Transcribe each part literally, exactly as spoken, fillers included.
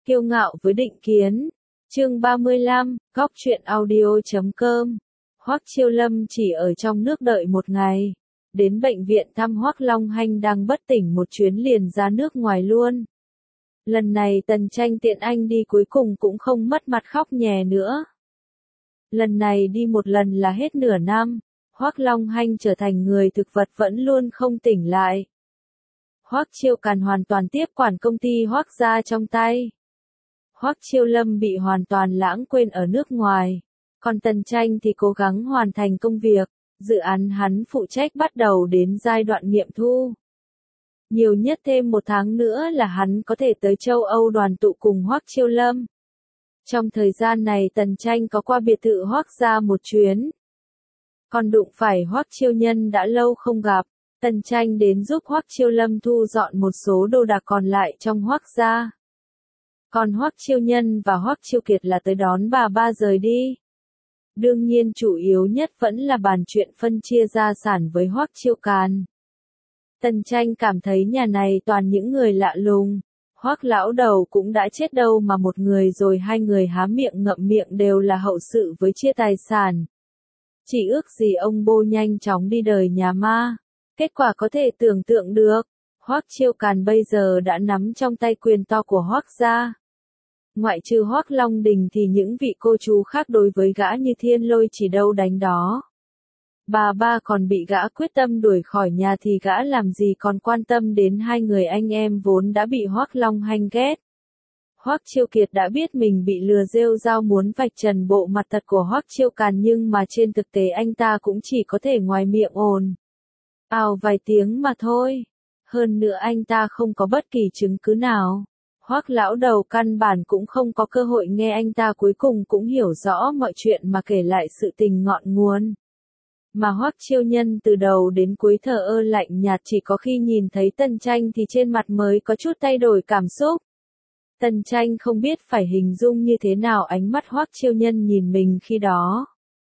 Kiêu ngạo với định kiến. Chương ba mươi lăm, góc truyện audio chấm com. Hoắc Chiêu Lâm chỉ ở trong nước đợi một ngày. Đến bệnh viện thăm Hoắc Long Hanh đang bất tỉnh một chuyến liền ra nước ngoài luôn. Lần này Tần Tranh tiện anh đi cuối cùng cũng không mất mặt khóc nhè nữa. Lần này đi một lần là hết nửa năm, Hoắc Long Hanh trở thành người thực vật vẫn luôn không tỉnh lại. Hoắc Chiêu Càn hoàn toàn tiếp quản công ty Hoắc gia trong tay. Hoắc Chiêu Lâm bị hoàn toàn lãng quên ở nước ngoài, còn Tần Tranh thì cố gắng hoàn thành công việc, dự án hắn phụ trách bắt đầu đến giai đoạn nghiệm thu. Nhiều nhất thêm một tháng nữa là hắn có thể tới châu Âu đoàn tụ cùng Hoắc Chiêu Lâm. Trong thời gian này Tần Tranh có qua biệt thự Hoắc gia một chuyến. Còn đụng phải Hoắc Chiêu Nhân đã lâu không gặp, Tần Tranh đến giúp Hoắc Chiêu Lâm thu dọn một số đồ đạc còn lại trong Hoắc gia. Còn Hoắc Chiêu Nhân và Hoắc Chiêu Kiệt là tới đón bà ba rời đi. Đương nhiên chủ yếu nhất vẫn là bàn chuyện phân chia gia sản với Hoắc Chiêu Càn. Tần Tranh cảm thấy nhà này toàn những người lạ lùng. Hoắc lão đầu cũng đã chết đâu mà một người rồi hai người há miệng ngậm miệng đều là hậu sự với chia tài sản. Chỉ ước gì ông Bô nhanh chóng đi đời nhà ma. Kết quả có thể tưởng tượng được. Hoắc Chiêu Càn bây giờ đã nắm trong tay quyền to của Hoắc gia. Ngoại trừ Hoắc Long Đình thì những vị cô chú khác đối với gã như thiên lôi chỉ đâu đánh đó. Bà ba còn bị gã quyết tâm đuổi khỏi nhà thì gã làm gì còn quan tâm đến hai người anh em vốn đã bị Hoắc Long Hanh ghét. Hoắc Chiêu Kiệt đã biết mình bị lừa rêu rao muốn vạch trần bộ mặt thật của Hoắc Chiêu Càn nhưng mà trên thực tế anh ta cũng chỉ có thể ngoài miệng ồn ào vài tiếng mà thôi. Hơn nữa anh ta không có bất kỳ chứng cứ nào. Hoắc lão đầu căn bản cũng không có cơ hội nghe anh ta cuối cùng cũng hiểu rõ mọi chuyện mà kể lại sự tình ngọn nguồn. Mà Hoắc Chiêu Nhân từ đầu đến cuối thờ ơ lạnh nhạt, chỉ có khi nhìn thấy Tần Tranh thì trên mặt mới có chút thay đổi cảm xúc. Tần Tranh không biết phải hình dung như thế nào ánh mắt Hoắc Chiêu Nhân nhìn mình khi đó.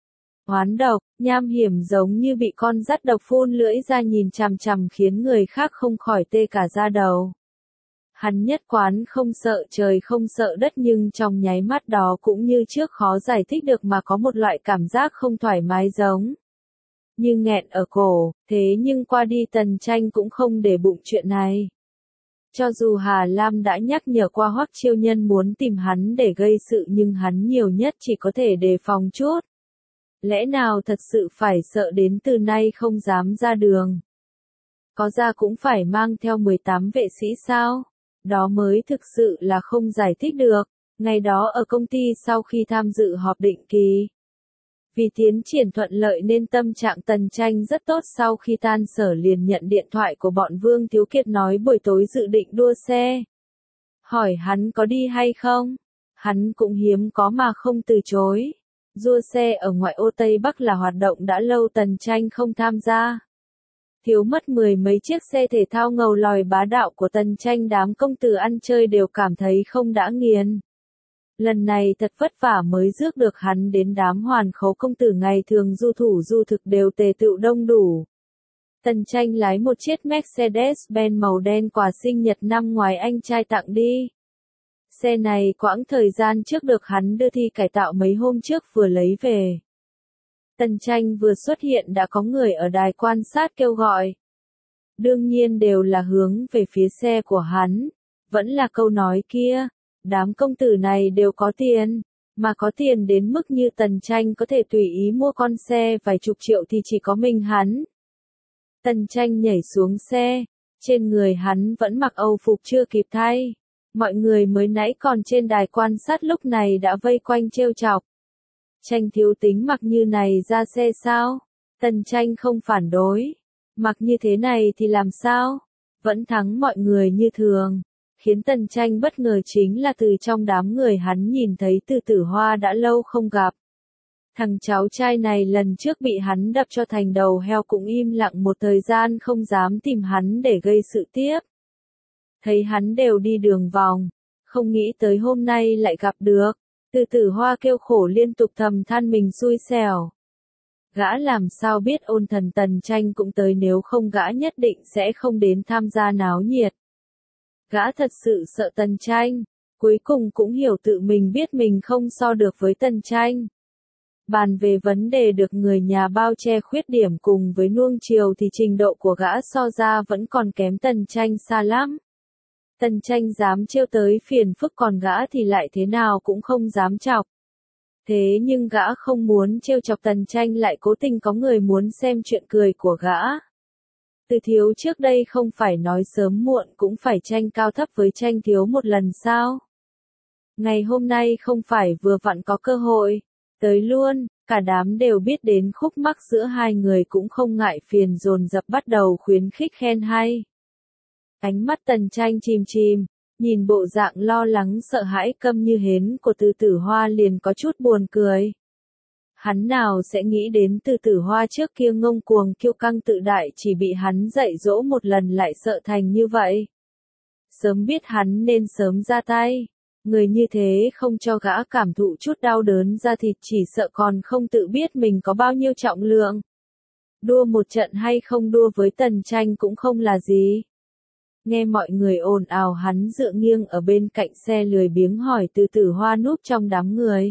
Oán độc, nham hiểm giống như bị con dắt độc phun lưỡi ra nhìn chằm chằm khiến người khác không khỏi tê cả da đầu. Hắn nhất quán không sợ trời không sợ đất nhưng trong nháy mắt đó cũng như trước khó giải thích được mà có một loại cảm giác không thoải mái giống như nghẹn ở cổ, thế nhưng qua đi Tần Tranh cũng không để bụng chuyện này. Cho dù Hà Lam đã nhắc nhở qua Hoắc Chiêu Nhân muốn tìm hắn để gây sự nhưng hắn nhiều nhất chỉ có thể đề phòng chút. Lẽ nào thật sự phải sợ đến từ nay không dám ra đường? Có ra cũng phải mang theo mười tám vệ sĩ sao? Đó mới thực sự là không giải thích được. Ngày đó ở công ty sau khi tham dự họp định kỳ. Vì tiến triển thuận lợi nên tâm trạng Tần Tranh rất tốt, sau khi tan sở liền nhận điện thoại của bọn Vương Thiếu Kiệt nói buổi tối dự định đua xe. Hỏi hắn có đi hay không? Hắn cũng hiếm có mà không từ chối. Đua xe ở ngoại ô Tây Bắc là hoạt động đã lâu Tần Tranh không tham gia. Thiếu mất mười mấy chiếc xe thể thao ngầu lòi bá đạo của Tần Tranh, đám công tử ăn chơi đều cảm thấy không đã nghiền. Lần này thật vất vả mới rước được hắn đến đám hoàn khố công tử ngày thường du thủ du thực đều tề tựu đông đủ. Tần Tranh lái một chiếc Mercedes-Benz màu đen quà sinh nhật năm ngoài anh trai tặng đi. Xe này quãng thời gian trước được hắn đưa thi cải tạo mấy hôm trước vừa lấy về. Tần Tranh vừa xuất hiện đã có người ở đài quan sát kêu gọi. Đương nhiên đều là hướng về phía xe của hắn. Vẫn là câu nói kia, đám công tử này đều có tiền, mà có tiền đến mức như Tần Tranh có thể tùy ý mua con xe vài chục triệu thì chỉ có mình hắn. Tần Tranh nhảy xuống xe, trên người hắn vẫn mặc âu phục chưa kịp thay. Mọi người mới nãy còn trên đài quan sát lúc này đã vây quanh trêu chọc. Tranh thiếu tính mặc như này ra xe sao? Tần Tranh không phản đối. Mặc như thế này thì làm sao? Vẫn thắng mọi người như thường. Khiến Tần Tranh bất ngờ chính là từ trong đám người hắn nhìn thấy Từ Tử Hoa đã lâu không gặp. Thằng cháu trai này lần trước bị hắn đập cho thành đầu heo cũng im lặng một thời gian không dám tìm hắn để gây sự tiếp. Thấy hắn đều đi đường vòng, không nghĩ tới hôm nay lại gặp được. Từ Tử Hoa kêu khổ liên tục thầm than mình xui xẻo. Gã làm sao biết ôn thần Tần Tranh cũng tới, nếu không gã nhất định sẽ không đến tham gia náo nhiệt. Gã thật sự sợ Tần Tranh, Cuối cùng cũng hiểu tự mình biết mình không so được với Tần Tranh. Bàn về vấn đề được người nhà bao che khuyết điểm cùng với nuông chiều thì trình độ của gã so ra vẫn còn kém Tần Tranh xa lắm. Tần Tranh dám trêu tới phiền phức còn gã thì lại thế nào cũng không dám chọc. Thế nhưng gã không muốn trêu chọc Tần Tranh lại cố tình có người muốn xem chuyện cười của gã. Từ Thiếu trước đây không phải nói sớm muộn cũng phải tranh cao thấp với Tranh Thiếu một lần sao? Ngày hôm nay không phải vừa vặn có cơ hội, tới luôn, cả đám đều biết đến khúc mắc giữa hai người cũng không ngại phiền dồn dập bắt đầu khuyến khích khen hay. Ánh mắt Tần Tranh chìm chìm, nhìn bộ dạng lo lắng sợ hãi câm như hến của Từ Tử Hoa liền có chút buồn cười. Hắn nào sẽ nghĩ đến Từ Tử Hoa trước kia ngông cuồng kiêu căng tự đại chỉ bị hắn dạy dỗ một lần lại sợ thành như vậy. Sớm biết hắn nên sớm ra tay. Người như thế không cho gã cảm thụ chút đau đớn ra thịt chỉ sợ còn không tự biết mình có bao nhiêu trọng lượng. Đua một trận hay không đua với Tần Tranh cũng không là gì. Nghe mọi người ồn ào hắn dựa nghiêng ở bên cạnh xe lười biếng hỏi Từ Tử Hoa núp trong đám người.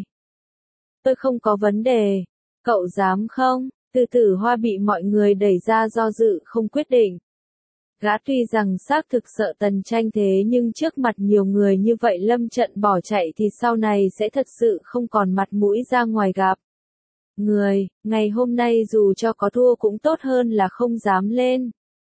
Tôi không có vấn đề, cậu dám không? Từ Tử Hoa bị mọi người đẩy ra do dự không quyết định. Gã tuy rằng xác thực sợ Tần Tranh thế nhưng trước mặt nhiều người như vậy lâm trận bỏ chạy thì sau này sẽ thật sự không còn mặt mũi ra ngoài gặp. Người, ngày hôm nay dù cho có thua cũng tốt hơn là không dám lên.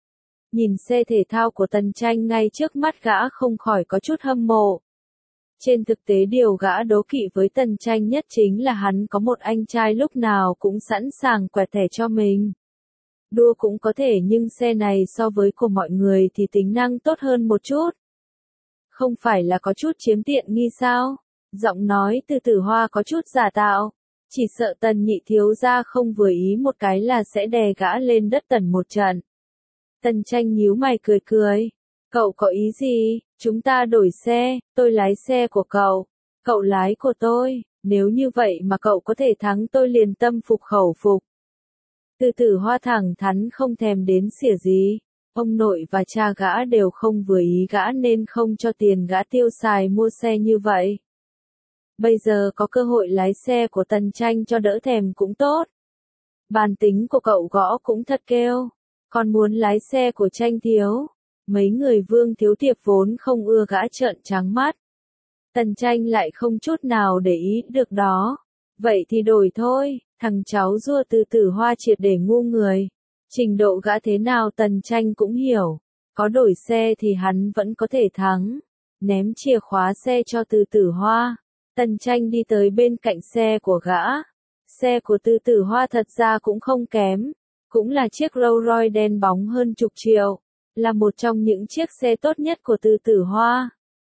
Nhìn xe thể thao của Tần Tranh ngay trước mắt gã không khỏi có chút hâm mộ. Trên thực tế điều gã đố kỵ với Tần Tranh nhất chính là hắn có một anh trai lúc nào cũng sẵn sàng quẹt thẻ cho mình. Đua cũng có thể nhưng xe này so với của mọi người thì tính năng tốt hơn một chút. Không phải là có chút chiếm tiện nghi sao? Giọng nói Từ Tử Hoa có chút giả tạo. Chỉ sợ Tần nhị thiếu gia không vừa ý một cái là sẽ đè gã lên đất tần một trận. Tần Tranh nhíu mày cười cười. Cậu có ý gì? Chúng ta đổi xe, tôi lái xe của cậu. Cậu lái của tôi, nếu như vậy mà cậu có thể thắng tôi liền tâm phục khẩu phục. Từ Tử Hoa thẳng thắn không thèm đến xỉa gì. Ông nội và cha gã đều không vừa ý gã nên không cho tiền gã tiêu xài mua xe như vậy. Bây giờ có cơ hội lái xe của Tần Tranh cho đỡ thèm cũng tốt. Bản tính của cậu gõ cũng thật kêu. Còn muốn lái xe của Tranh Thiếu. Mấy người Vương Thiếu Tiệp vốn không ưa gã trợn trắng mắt. Tần Tranh lại không chút nào để ý được đó. Vậy thì đổi thôi, thằng cháu rua Từ Tử Hoa triệt để ngu người. Trình độ gã thế nào Tần Tranh cũng hiểu. Có đổi xe thì hắn vẫn có thể thắng. Ném chìa khóa xe cho Từ Tử Hoa. Tần Tranh đi tới bên cạnh xe của gã. Xe của Từ Tử Hoa thật ra cũng không kém. Cũng là chiếc Rolls Royce đen bóng hơn chục triệu. Là một trong những chiếc xe tốt nhất của Từ Tử Hoa.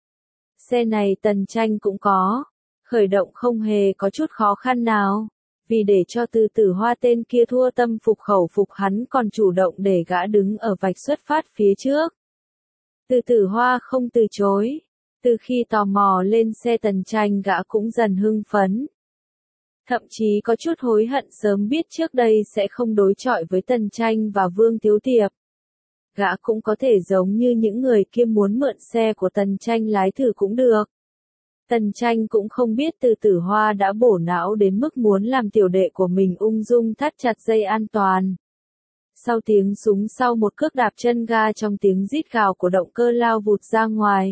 Xe này Tần Tranh cũng có. Khởi động không hề có chút khó khăn nào. Vì để cho Từ Tử Hoa tên kia thua tâm phục khẩu phục hắn còn chủ động để gã đứng ở vạch xuất phát phía trước. Từ Tử Hoa không từ chối. Từ khi tò mò lên xe Tần Tranh gã cũng dần hưng phấn. Thậm chí có chút hối hận sớm biết trước đây sẽ không đối chọi với Tần Tranh và Vương Thiếu Tiệp. Gã cũng có thể giống như những người kia muốn mượn xe của Tần Tranh lái thử cũng được. Tần Tranh cũng không biết Từ Tử Hoa đã bổ não đến mức muốn làm tiểu đệ của mình ung dung thắt chặt dây an toàn. Sau tiếng súng sau một cước đạp chân ga trong tiếng rít gào của động cơ lao vụt ra ngoài.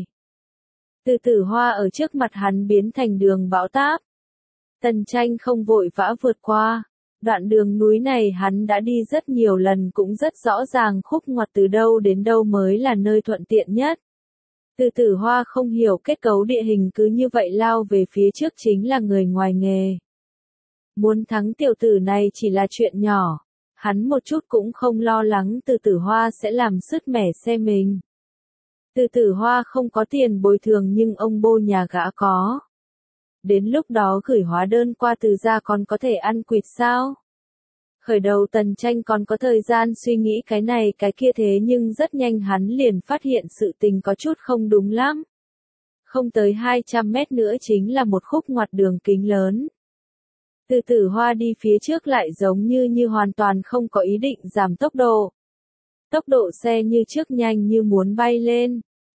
Từ Tử Hoa ở trước mặt hắn biến thành đường bão táp. Tần Tranh không vội vã vượt qua. Đoạn đường núi này hắn đã đi rất nhiều lần cũng rất rõ ràng khúc ngoặt từ đâu đến đâu mới là nơi thuận tiện nhất. Từ Tử Hoa không hiểu kết cấu địa hình cứ như vậy lao về phía trước chính là người ngoài nghề. Muốn thắng tiểu tử này chỉ là chuyện nhỏ. Hắn một chút cũng không lo lắng Từ Tử Hoa sẽ làm sứt mẻ xe mình. Từ Tử Hoa không có tiền bồi thường nhưng ông bô nhà gã có. Đến lúc đó gửi hóa đơn qua Từ gia còn có thể ăn quỵt sao? Khởi đầu Tần Tranh còn có thời gian suy nghĩ cái này cái kia thế nhưng rất nhanh hắn liền phát hiện sự tình có chút không đúng lắm. Không tới hai trăm mét nữa chính là một khúc ngoặt đường kính lớn. Từ Tử Hoa đi phía trước lại giống như như hoàn toàn không có ý định giảm tốc độ. Tốc độ xe như trước nhanh như muốn bay lên.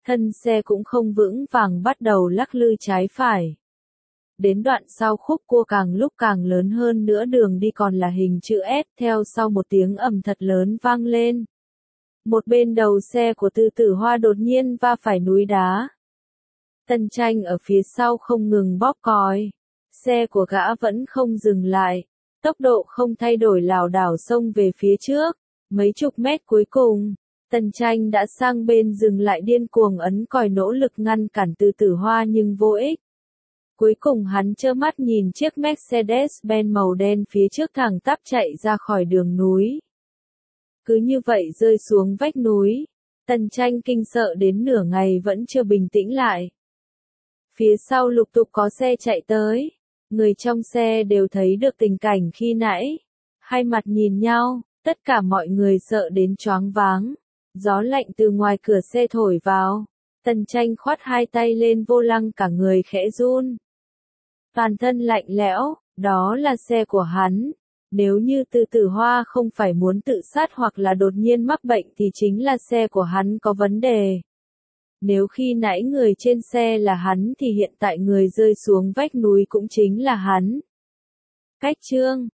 thân xe cũng không vững vàng bắt đầu lắc lư trái phải. Đến đoạn sau khúc cua càng lúc càng lớn hơn nữa, đường đi còn là hình chữ S, theo sau một tiếng ầm thật lớn vang lên. Một bên đầu xe của Từ Tử Hoa đột nhiên va phải núi đá. Tân Tranh ở phía sau không ngừng bóp còi. Xe của gã vẫn không dừng lại. Tốc độ không thay đổi lảo đảo xông về phía trước. Mấy chục mét cuối cùng, Tân Tranh đã sang bên dừng lại, điên cuồng ấn còi nỗ lực ngăn cản Từ Tử Hoa nhưng vô ích. Cuối cùng hắn trơ mắt nhìn chiếc Mercedes-Benz màu đen phía trước thẳng tắp chạy ra khỏi đường núi. Cứ như vậy rơi xuống vách núi. Tân Tranh kinh sợ đến nửa ngày vẫn chưa bình tĩnh lại. Phía sau lục tục có xe chạy tới. Người trong xe đều thấy được tình cảnh khi nãy. Hai mặt nhìn nhau, tất cả mọi người sợ đến choáng váng. Gió lạnh từ ngoài cửa xe thổi vào. Tân Tranh khoát hai tay lên vô lăng, cả người khẽ run. Toàn thân lạnh lẽo, đó là xe của hắn. Nếu như Từ Tử Hoa không phải muốn tự sát hoặc là đột nhiên mắc bệnh thì chính là xe của hắn có vấn đề. Nếu khi nãy người trên xe là hắn thì hiện tại người rơi xuống vách núi cũng chính là hắn. Cách chương